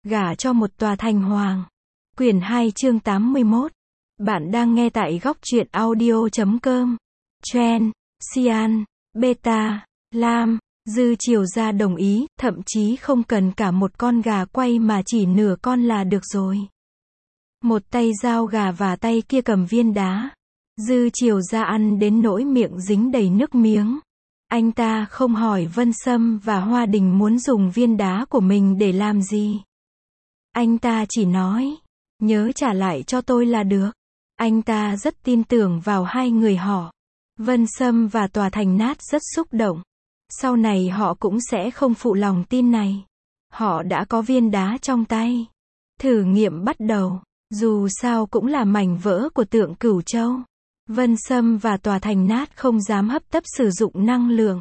Gả cho một tòa thành hoàng. Quyển 2 chương 81. Bạn đang nghe tại góc truyện audio.com. Chen, Xian, Beta, Lam, Dư Triều Gia đồng ý, thậm chí không cần cả một con gà quay mà chỉ nửa con là được rồi. Một tay dao gà và tay kia cầm viên đá. Dư Triều Gia ăn đến nỗi miệng dính đầy nước miếng. Anh ta không hỏi Vân Sâm và Hoa Đình muốn dùng viên đá của mình để làm gì. Anh ta chỉ nói, nhớ trả lại cho tôi là được. Anh ta rất tin tưởng vào hai người họ. Vân Sâm và Tòa Thành Nát rất xúc động. Sau này họ cũng sẽ không phụ lòng tin này. Họ đã có viên đá trong tay. Thử nghiệm bắt đầu. Dù sao cũng là mảnh vỡ của tượng Cửu Châu. Vân Sâm và Tòa Thành Nát không dám hấp tấp sử dụng năng lượng.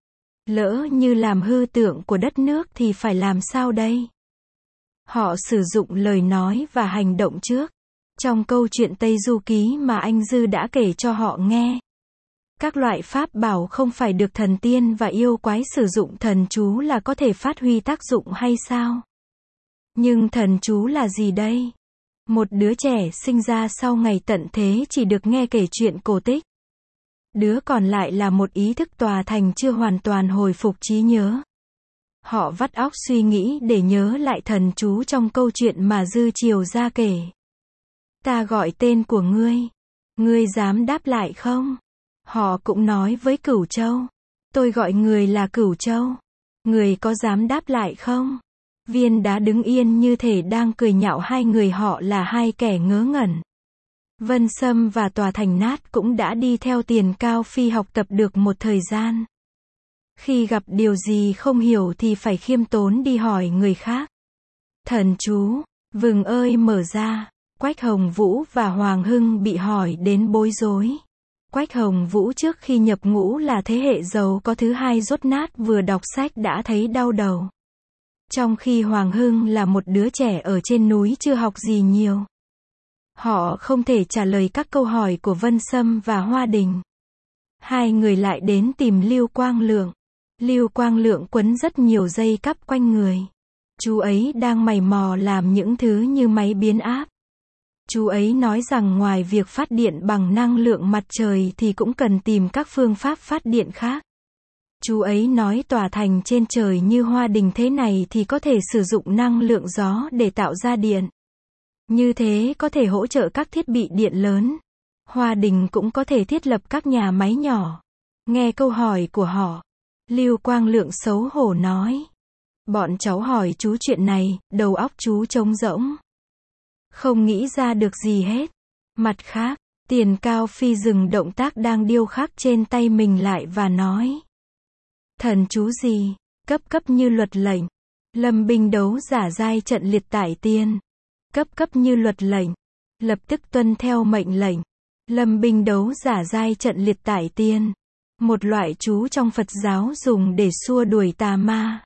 Lỡ như làm hư tượng của đất nước thì phải làm sao đây? Họ sử dụng lời nói và hành động trước. Trong câu chuyện Tây Du Ký mà anh Dư đã kể cho họ nghe. Các loại pháp bảo không phải được thần tiên và yêu quái sử dụng thần chú là có thể phát huy tác dụng hay sao? Nhưng thần chú là gì đây? Một đứa trẻ sinh ra sau ngày tận thế chỉ được nghe kể chuyện cổ tích. Đứa còn lại là một ý thức tòa thành chưa hoàn toàn hồi phục trí nhớ. Họ vắt óc suy nghĩ để nhớ lại thần chú trong câu chuyện mà Dư Triều Gia kể. Ta gọi tên của ngươi. Ngươi dám đáp lại không? Họ cũng nói với Cửu Châu. Tôi gọi người là Cửu Châu. Người có dám đáp lại không? Viên đá đứng yên như thể đang cười nhạo hai người họ là hai kẻ ngớ ngẩn. Vân Sâm và Tòa Thành Nát cũng đã đi theo Tiền Cao Phi học tập được một thời gian. Khi gặp điều gì không hiểu thì phải khiêm tốn đi hỏi người khác. Thần chú, vừng ơi mở ra. Quách Hồng Vũ và Hoàng Hưng bị hỏi đến bối rối. Quách Hồng Vũ trước khi nhập ngũ là thế hệ giàu có thứ hai dốt nát vừa đọc sách đã thấy đau đầu. Trong khi Hoàng Hưng là một đứa trẻ ở trên núi chưa học gì nhiều. Họ không thể trả lời các câu hỏi của Vân Sâm và Hoa Đình. Hai người lại đến tìm Lưu Quang Lượng. Lưu Quang Lượng quấn rất nhiều dây cắp quanh người. Chú ấy đang mày mò làm những thứ như máy biến áp. Chú ấy nói rằng ngoài việc phát điện bằng năng lượng mặt trời thì cũng cần tìm các phương pháp phát điện khác. Chú ấy nói tòa thành trên trời như Hoa Đình thế này thì có thể sử dụng năng lượng gió để tạo ra điện. Như thế có thể hỗ trợ các thiết bị điện lớn. Hoa Đình cũng có thể thiết lập các nhà máy nhỏ. Nghe câu hỏi của họ, Lưu Quang Lượng xấu hổ nói. Bọn cháu hỏi chú chuyện này, đầu óc chú trống rỗng. Không nghĩ ra được gì hết. Mặt khác, Tiền Cao Phi dừng động tác đang điêu khắc trên tay mình lại và nói. Thần chú gì? Cấp như luật lệnh. Lâm binh đấu giả giai trận liệt tải tiên. Cấp như luật lệnh. Lập tức tuân theo mệnh lệnh. Lâm binh đấu giả giai trận liệt tải tiên. Một loại chú trong Phật giáo dùng để xua đuổi tà ma.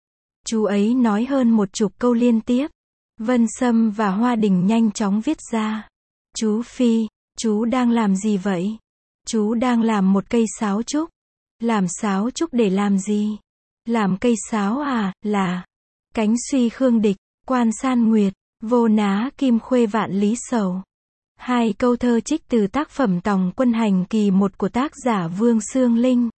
Chú ấy nói hơn 10 câu liên tiếp. Vân Sâm và Hoa Đình nhanh chóng viết ra. Chú Phi, chú đang làm gì vậy? Chú đang làm một cây sáo trúc. Làm sáo trúc để làm gì? Làm cây sáo à, là cánh suy khương địch, quan san nguyệt, vô ná kim khuê vạn lý sầu. Hai câu thơ trích từ tác phẩm Tòng Quân Hành kỳ 1 của tác giả Vương Xương Linh.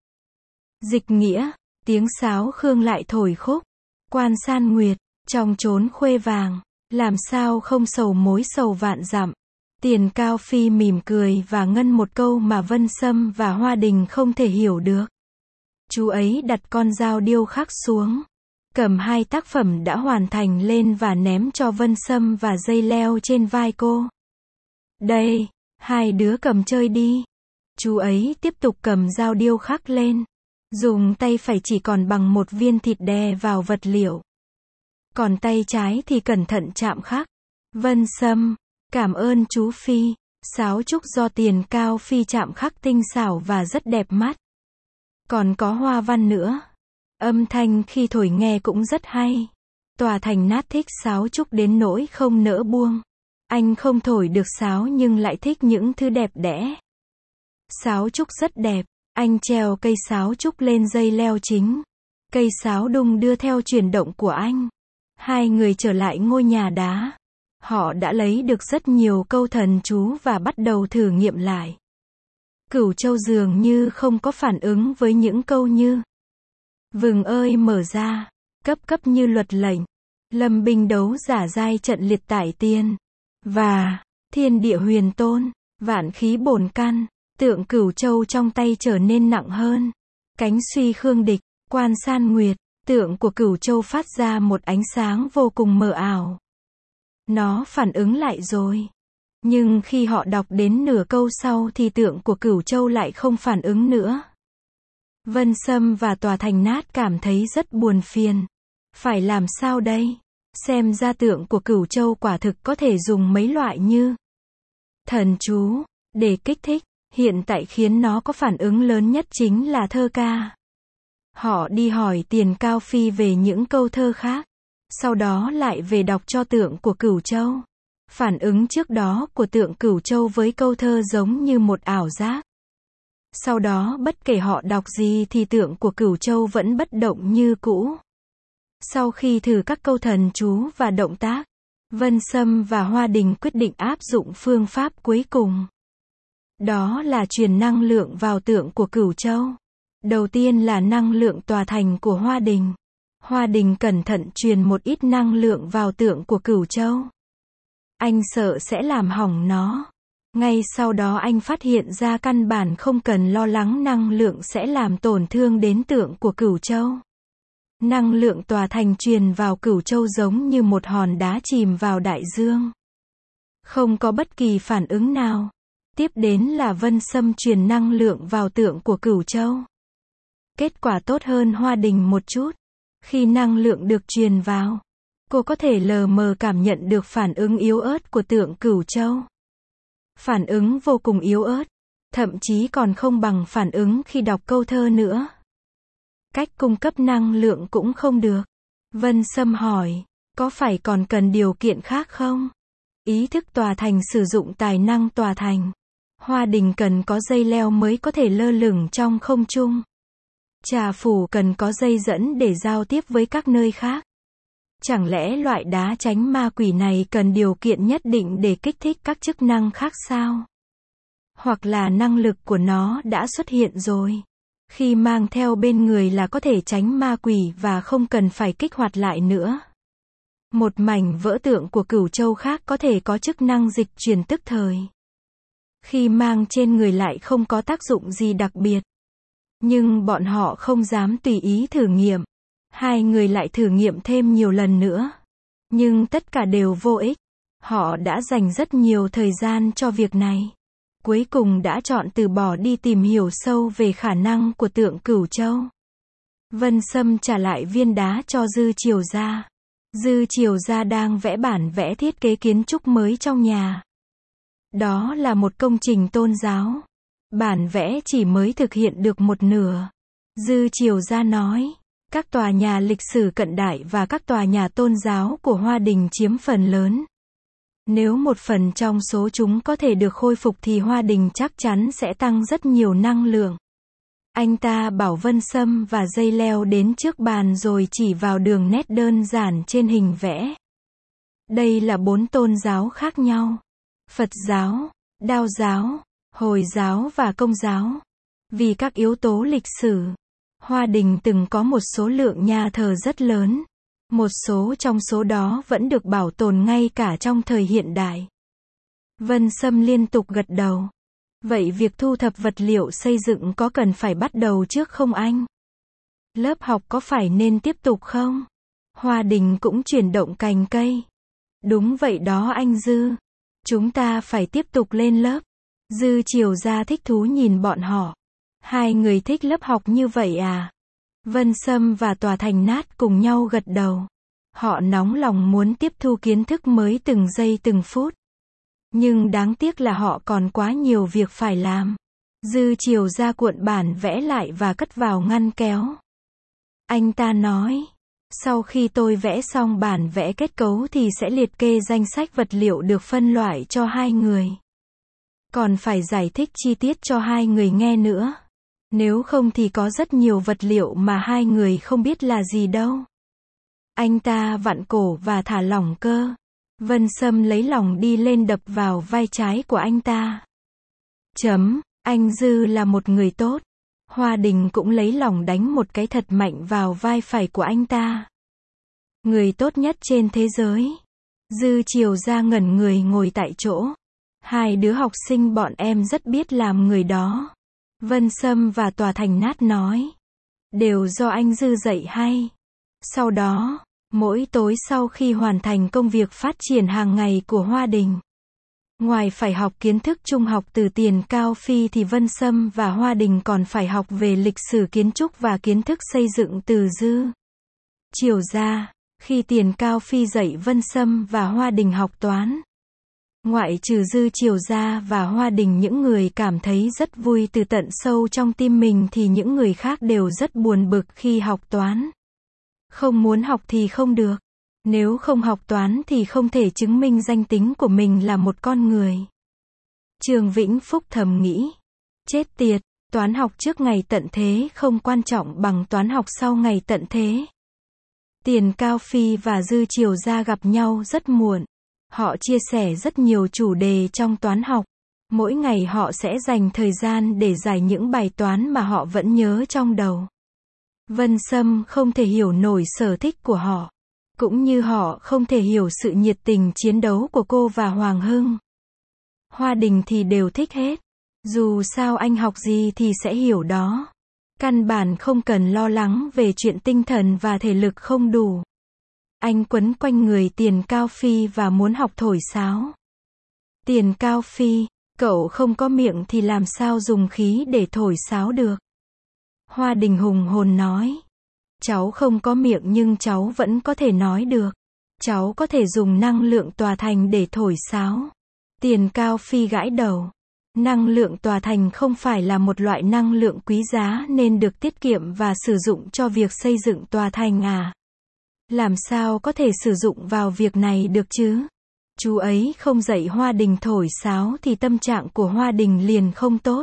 Dịch nghĩa, tiếng sáo khương lại thổi khúc. Quan san nguyệt, trong chốn khuê vàng, làm sao không sầu mối sầu vạn dặm. Tiền Cao Phi mỉm cười và ngân một câu mà Vân Sâm và Hoa Đình không thể hiểu được. Chú ấy đặt con dao điêu khắc xuống. Cầm hai tác phẩm đã hoàn thành lên và ném cho Vân Sâm và dây leo trên vai cô. Đây, hai đứa cầm chơi đi. Chú ấy tiếp tục cầm dao điêu khắc lên. Dùng tay phải chỉ còn bằng một viên thịt đè vào vật liệu. Còn tay trái thì cẩn thận chạm khắc. Vân Sâm, cảm ơn chú Phi. Sáo trúc do Tiền Cao Phi chạm khắc tinh xảo và rất đẹp mắt. Còn có hoa văn nữa. Âm thanh khi thổi nghe cũng rất hay. Tòa Thành Nát thích sáo trúc đến nỗi không nỡ buông. Anh không thổi được sáo nhưng lại thích những thứ đẹp đẽ. Sáo trúc rất đẹp. Anh treo cây sáo trúc lên dây leo chính. Cây sáo đung đưa theo chuyển động của anh. Hai người trở lại ngôi nhà đá. Họ đã lấy được rất nhiều câu thần chú và bắt đầu thử nghiệm lại. Cửu Châu dường như không có phản ứng với những câu như vừng ơi mở ra, cấp cấp như luật lệnh, lâm binh đấu giả giai trận liệt tại tiên, và thiên địa huyền tôn, vạn khí bổn căn. Tượng Cửu Châu trong tay trở nên nặng hơn. Cánh suy khương địch, quan san nguyệt, tượng của Cửu Châu phát ra một ánh sáng vô cùng mờ ảo. Nó phản ứng lại rồi. Nhưng khi họ đọc đến nửa câu sau thì tượng của Cửu Châu lại không phản ứng nữa. Vân Sâm và Tòa Thành Nát cảm thấy rất buồn phiền. Phải làm sao đây? Xem ra tượng của Cửu Châu quả thực có thể dùng mấy loại như thần chú để kích thích. Hiện tại khiến nó có phản ứng lớn nhất chính là thơ ca. Họ đi hỏi Tiền Cao Phi về những câu thơ khác. Sau đó lại về đọc cho tượng của Cửu Châu. Phản ứng trước đó của tượng Cửu Châu với câu thơ giống như một ảo giác. Sau đó bất kể họ đọc gì thì tượng của Cửu Châu vẫn bất động như cũ. Sau khi thử các câu thần chú và động tác, Vân Sâm và Hoa Đình quyết định áp dụng phương pháp cuối cùng. Đó là truyền năng lượng vào tượng của Cửu Châu. Đầu tiên là năng lượng tòa thành của Hoa Đình. Hoa Đình cẩn thận truyền một ít năng lượng vào tượng của Cửu Châu. Anh sợ sẽ làm hỏng nó. Ngay sau đó anh phát hiện ra căn bản không cần lo lắng năng lượng sẽ làm tổn thương đến tượng của Cửu Châu. Năng lượng tòa thành truyền vào Cửu Châu giống như một hòn đá chìm vào đại dương. Không có bất kỳ phản ứng nào. Tiếp đến là Vân Sâm truyền năng lượng vào tượng của Cửu Châu. Kết quả tốt hơn Hoa Đình một chút. Khi năng lượng được truyền vào, cô có thể lờ mờ cảm nhận được phản ứng yếu ớt của tượng Cửu Châu. Phản ứng vô cùng yếu ớt, thậm chí còn không bằng phản ứng khi đọc câu thơ nữa. Cách cung cấp năng lượng cũng không được. Vân Sâm hỏi, có phải còn cần điều kiện khác không? Ý thức tòa thành sử dụng tài năng tòa thành. Hoa Đình cần có dây leo mới có thể lơ lửng trong không trung. Trà Phủ cần có dây dẫn để giao tiếp với các nơi khác. Chẳng lẽ loại đá tránh ma quỷ này cần điều kiện nhất định để kích thích các chức năng khác sao? Hoặc là năng lực của nó đã xuất hiện rồi. Khi mang theo bên người là có thể tránh ma quỷ và không cần phải kích hoạt lại nữa. Một mảnh vỡ tượng của Cửu Châu khác có thể có chức năng dịch chuyển tức thời. Khi mang trên người lại không có tác dụng gì đặc biệt. Nhưng bọn họ không dám tùy ý thử nghiệm. Hai người lại thử nghiệm thêm nhiều lần nữa. Nhưng tất cả đều vô ích. Họ đã dành rất nhiều thời gian cho việc này. Cuối cùng đã chọn từ bỏ đi tìm hiểu sâu về khả năng của tượng Cửu Châu. Vân Sâm trả lại viên đá cho Dư Triều Gia. Dư Triều Gia đang vẽ bản vẽ thiết kế kiến trúc mới trong nhà. Đó là một công trình tôn giáo. Bản vẽ chỉ mới thực hiện được một nửa. Dư Triều Gia nói, các tòa nhà lịch sử cận đại và các tòa nhà tôn giáo của Hoa Đình chiếm phần lớn. Nếu một phần trong số chúng có thể được khôi phục thì Hoa Đình chắc chắn sẽ tăng rất nhiều năng lượng. Anh ta bảo Vân Sâm và dây leo đến trước bàn rồi chỉ vào đường nét đơn giản trên hình vẽ. Đây là 4 tôn giáo khác nhau. Phật giáo, Đao giáo, Hồi giáo và Công giáo. Vì các yếu tố lịch sử, Hoa Đình từng có một số lượng nhà thờ rất lớn. Một số trong số đó vẫn được bảo tồn ngay cả trong thời hiện đại. Vân Sâm liên tục gật đầu. Vậy việc thu thập vật liệu xây dựng có cần phải bắt đầu trước không anh? Lớp học có phải nên tiếp tục không? Hoa Đình cũng chuyển động cành cây. Đúng vậy đó anh Dư. Chúng ta phải tiếp tục lên lớp. Dư Triều Gia thích thú nhìn bọn họ. Hai người thích lớp học như vậy à? Vân Sâm và Tòa Thành Nát cùng nhau gật đầu. Họ nóng lòng muốn tiếp thu kiến thức mới từng giây từng phút. Nhưng đáng tiếc là họ còn quá nhiều việc phải làm. Dư Triều Gia cuộn bản vẽ lại và cất vào ngăn kéo. Anh ta nói, sau khi tôi vẽ xong bản vẽ kết cấu thì sẽ liệt kê danh sách vật liệu được phân loại cho hai người. Còn phải giải thích chi tiết cho hai người nghe nữa. Nếu không thì có rất nhiều vật liệu mà hai người không biết là gì đâu. Anh ta vặn cổ và thả lỏng cơ. Vân Sâm lấy lòng đi lên đập vào vai trái của anh ta. Anh Dư là một người tốt. Hoa Đình cũng lấy lòng đánh một cái thật mạnh vào vai phải của anh ta. Người tốt nhất trên thế giới. Dư Triều Gia ngẩn người ngồi tại chỗ. Hai đứa học sinh bọn em rất biết làm người đó. Vân Sâm và Tòa Thành Nát nói. Đều do anh Dư dạy hay. Sau đó, mỗi tối sau khi hoàn thành công việc phát triển hàng ngày của Hoa Đình, ngoài phải học kiến thức trung học từ Tiền Cao Phi thì Vân Sâm và Hoa Đình còn phải học về lịch sử kiến trúc và kiến thức xây dựng từ Dư Triều Gia. Khi Tiền Cao Phi dạy Vân Sâm và Hoa Đình học toán, ngoại trừ Dư Triều Gia và Hoa Đình những người cảm thấy rất vui từ tận sâu trong tim mình thì những người khác đều rất buồn bực khi học toán. Không muốn học thì không được. Nếu không học toán thì không thể chứng minh danh tính của mình là một con người. Trương Vĩnh Phúc thầm nghĩ. Chết tiệt, toán học trước ngày tận thế không quan trọng bằng toán học sau ngày tận thế. Tiền Cao Phi và Dư Triều Gia gặp nhau rất muộn. Họ chia sẻ rất nhiều chủ đề trong toán học. Mỗi ngày họ sẽ dành thời gian để giải những bài toán mà họ vẫn nhớ trong đầu. Vân Sâm không thể hiểu nổi sở thích của họ. Cũng như họ không thể hiểu sự nhiệt tình chiến đấu của cô và Hoàng Hưng. Hoa Đình thì đều thích hết. Dù sao anh học gì thì sẽ hiểu đó. Căn bản không cần lo lắng về chuyện tinh thần và thể lực không đủ. Anh quấn quanh người Tiền Cao Phi và muốn học thổi sáo. Tiền Cao Phi, cậu không có miệng thì làm sao dùng khí để thổi sáo được? Hoa Đình hùng hồn nói. Cháu không có miệng nhưng cháu vẫn có thể nói được. Cháu có thể dùng năng lượng tòa thành để thổi sáo. Tiền Cao Phi gãi đầu. Năng lượng tòa thành không phải là một loại năng lượng quý giá nên được tiết kiệm và sử dụng cho việc xây dựng tòa thành à? Làm sao có thể sử dụng vào việc này được chứ? Chú ấy không dạy Hoa Đình thổi sáo thì tâm trạng của Hoa Đình liền không tốt.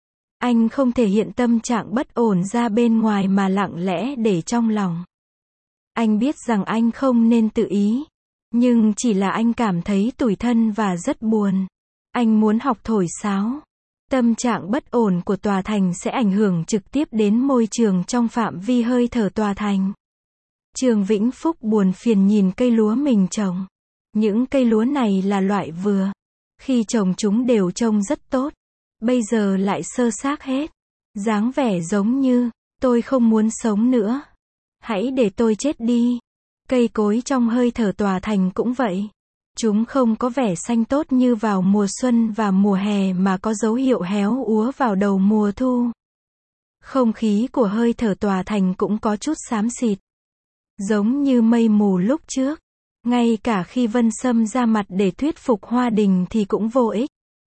Anh không thể hiện tâm trạng bất ổn ra bên ngoài mà lặng lẽ để trong lòng. Anh biết rằng anh không nên tự ý. Nhưng chỉ là anh cảm thấy tủi thân và rất buồn. Anh muốn học thổi sáo. Tâm trạng bất ổn của tòa thành sẽ ảnh hưởng trực tiếp đến môi trường trong phạm vi hơi thở tòa thành. Trương Vĩnh Phúc buồn phiền nhìn cây lúa mình trồng. Những cây lúa này là loại vừa. Khi trồng chúng đều trông rất tốt. Bây giờ lại sơ xác hết. Dáng vẻ giống như, tôi không muốn sống nữa. Hãy để tôi chết đi. Cây cối trong hơi thở tòa thành cũng vậy. Chúng không có vẻ xanh tốt như vào mùa xuân và mùa hè mà có dấu hiệu héo úa vào đầu mùa thu. Không khí của hơi thở tòa thành cũng có chút xám xịt. Giống như mây mù lúc trước. Ngay cả khi Vân Sâm ra mặt để thuyết phục Hoa Đình thì cũng vô ích.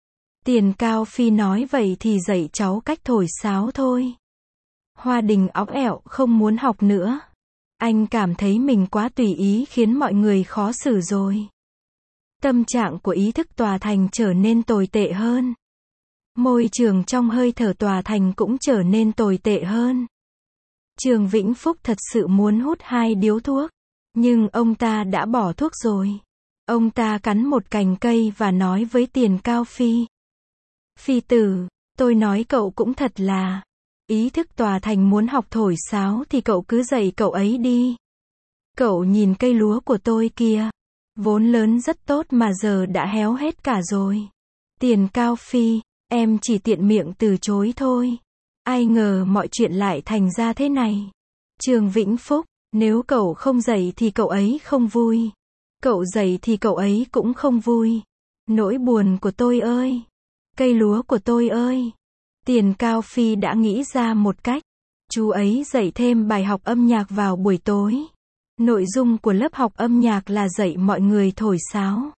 Tiền Cao Phi nói vậy thì dạy cháu cách thổi sáo thôi. Hoa Đình óc ẻo không muốn học nữa. Anh cảm thấy mình quá tùy ý khiến mọi người khó xử rồi. Tâm trạng của ý thức tòa thành trở nên tồi tệ hơn. Môi trường trong hơi thở tòa thành cũng trở nên tồi tệ hơn. Trương Vĩnh Phúc thật sự muốn hút 2 điếu thuốc. Nhưng ông ta đã bỏ thuốc rồi. Ông ta cắn một cành cây và nói với Tiền Cao Phi. Phi tử, tôi nói cậu cũng thật là. Ý thức tòa thành muốn học thổi sáo thì cậu cứ dạy cậu ấy đi. Cậu nhìn cây lúa của tôi kìa. Vốn lớn rất tốt mà giờ đã héo hết cả rồi. Tiền Cao Phi, em chỉ tiện miệng từ chối thôi. Ai ngờ mọi chuyện lại thành ra thế này. Trương Vĩnh Phúc, nếu cậu không dạy thì cậu ấy không vui. Cậu dạy thì cậu ấy cũng không vui. Nỗi buồn của tôi ơi. Cây lúa của tôi ơi. Tiền Cao Phi đã nghĩ ra một cách. Chú ấy dạy thêm bài học âm nhạc vào buổi tối. Nội dung của lớp học âm nhạc là dạy mọi người thổi sáo.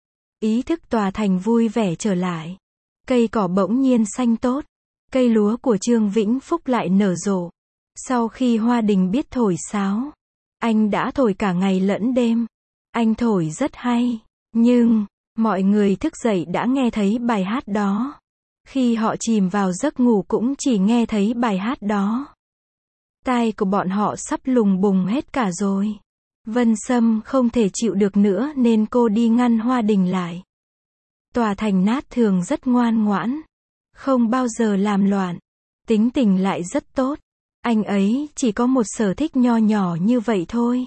Ý thức tòa thành vui vẻ trở lại. Cây cỏ bỗng nhiên xanh tốt. Cây lúa của Trương Vĩnh Phúc lại nở rộ. Sau khi Hoa Đình biết thổi sáo, anh đã thổi cả ngày lẫn đêm. Anh thổi rất hay. Nhưng, mọi người thức dậy đã nghe thấy bài hát đó. Khi họ chìm vào giấc ngủ cũng chỉ nghe thấy bài hát đó. Tai của bọn họ sắp lùng bùng hết cả rồi. Vân Sâm không thể chịu được nữa nên cô đi ngăn Hoa Đình lại. Tòa Thành Nát thường rất ngoan ngoãn, không bao giờ làm loạn, tính tình lại rất tốt. Anh ấy chỉ có một sở thích nho nhỏ như vậy thôi.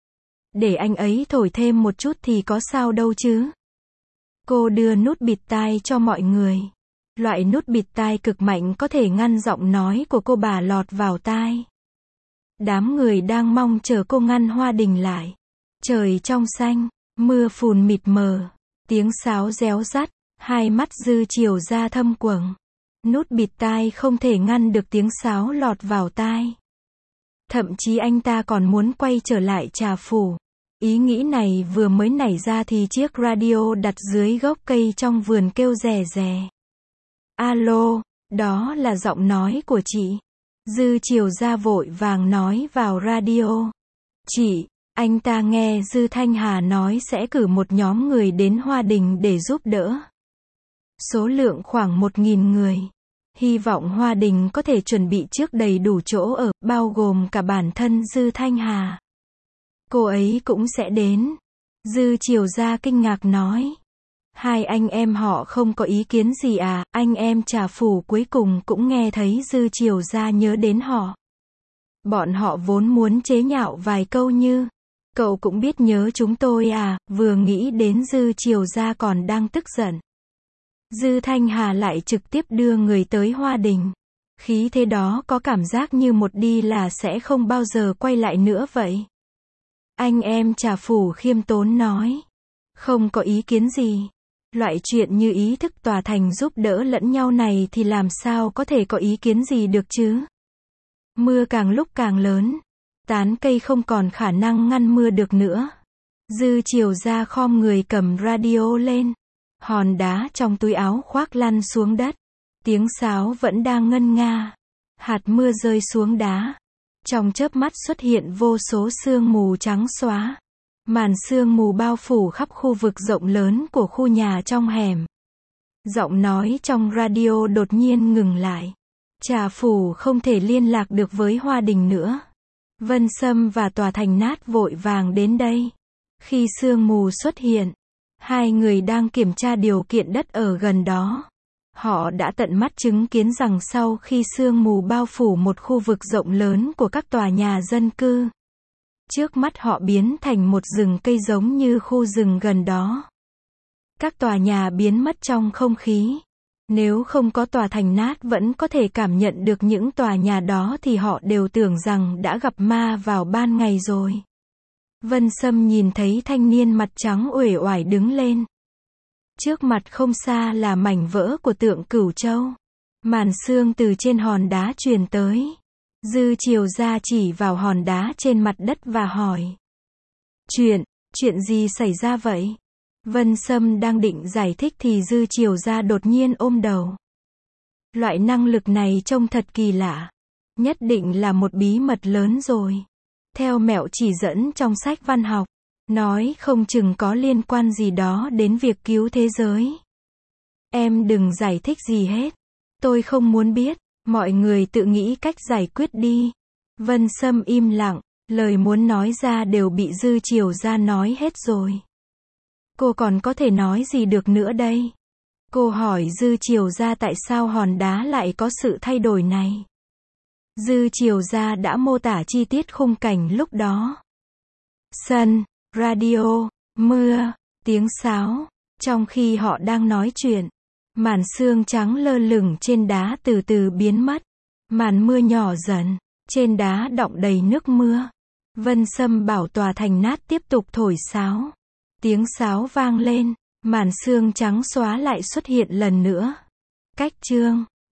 Để anh ấy thổi thêm một chút thì có sao đâu chứ. Cô đưa nút bịt tai cho mọi người. Loại nút bịt tai cực mạnh có thể ngăn giọng nói của cô bà lọt vào tai. Đám người đang mong chờ cô ngăn Hoa Đình lại. Trời trong xanh, mưa phùn mịt mờ, tiếng sáo réo rắt, hai mắt Dư Chiều ra thâm quầng. Nút bịt tai không thể ngăn được tiếng sáo lọt vào tai. Thậm chí anh ta còn muốn quay trở lại Trà Phủ. Ý nghĩ này vừa mới nảy ra thì chiếc radio đặt dưới gốc cây trong vườn kêu rè rè. Alo, đó là giọng nói của chị. Dư Chiều ra vội vàng nói vào radio. Chị, anh ta nghe Dư Thanh Hà nói sẽ cử một nhóm người đến Hoa Đình để giúp đỡ. Số lượng khoảng 1.000 người. Hy vọng Hoa Đình có thể chuẩn bị trước đầy đủ chỗ ở, bao gồm cả bản thân Dư Thanh Hà. Cô ấy cũng sẽ đến. Dư Chiều ra kinh ngạc nói. Hai anh em họ không có ý kiến gì à? Anh em Trà Phủ cuối cùng cũng nghe thấy Dư Chiều ra nhớ đến họ. Bọn họ vốn muốn chế nhạo vài câu như, cậu cũng biết nhớ chúng tôi à? Vừa nghĩ đến Dư Chiều ra còn đang tức giận. Dư Thanh Hà lại trực tiếp đưa người tới Hoa Đình. Khí thế đó có cảm giác như một đi là sẽ không bao giờ quay lại nữa vậy. Anh em Trà Phủ khiêm tốn nói. Không có ý kiến gì. Loại chuyện như ý thức tòa thành giúp đỡ lẫn nhau này thì làm sao có thể có ý kiến gì được chứ? Mưa càng lúc càng lớn. Tán cây không còn khả năng ngăn mưa được nữa. Dư Chiều ra khom người cầm radio lên. Hòn đá trong túi áo khoác lăn xuống đất. Tiếng sáo vẫn đang ngân nga. Hạt mưa rơi xuống đá. Trong chớp mắt xuất hiện vô số sương mù trắng xóa. Màn sương mù bao phủ khắp khu vực rộng lớn của khu nhà trong hẻm. Giọng nói trong radio đột nhiên ngừng lại. Trà Phủ không thể liên lạc được với Hoa Đình nữa. Vân Sâm và Tòa Thành Nát vội vàng đến đây. Khi sương mù xuất hiện, hai người đang kiểm tra điều kiện đất ở gần đó. Họ đã tận mắt chứng kiến rằng sau khi sương mù bao phủ một khu vực rộng lớn của các tòa nhà dân cư, trước mắt họ biến thành một rừng cây giống như khu rừng gần đó. Các tòa nhà biến mất trong không khí. Nếu không có Tòa Thành Nát vẫn có thể cảm nhận được những tòa nhà đó thì họ đều tưởng rằng đã gặp ma vào ban ngày rồi. Vân Sâm nhìn thấy thanh niên mặt trắng uể oải đứng lên. Trước mặt không xa là mảnh vỡ của tượng Cửu Châu. Màn sương từ trên hòn đá truyền tới. Dư Chiều ra chỉ vào hòn đá trên mặt đất và hỏi. Chuyện gì xảy ra vậy? Vân Sâm đang định giải thích thì Dư Chiều ra đột nhiên ôm đầu. Loại năng lực này trông thật kỳ lạ. Nhất định là một bí mật lớn rồi. Theo mẹo chỉ dẫn trong sách văn học, nói không chừng có liên quan gì đó đến việc cứu thế giới. Em đừng giải thích gì hết. Tôi không muốn biết. Mọi người tự nghĩ cách giải quyết đi. Vân Sâm im lặng. Lời muốn nói ra đều bị Dư Chiều ra nói hết rồi. Cô còn có thể nói gì được nữa đây? Cô hỏi Dư Chiều ra tại sao hòn đá lại có sự thay đổi này. Dư Chiều ra đã mô tả chi tiết khung cảnh lúc đó. Sân, radio, mưa, tiếng sáo. Trong khi họ đang nói chuyện, màn sương trắng lơ lửng trên đá từ từ biến mất. Màn mưa nhỏ dần, trên đá đọng đầy nước mưa. Vân Sâm bảo Tòa Thành Nát tiếp tục thổi sáo. Tiếng sáo vang lên, màn sương trắng xóa lại xuất hiện lần nữa. Cách chương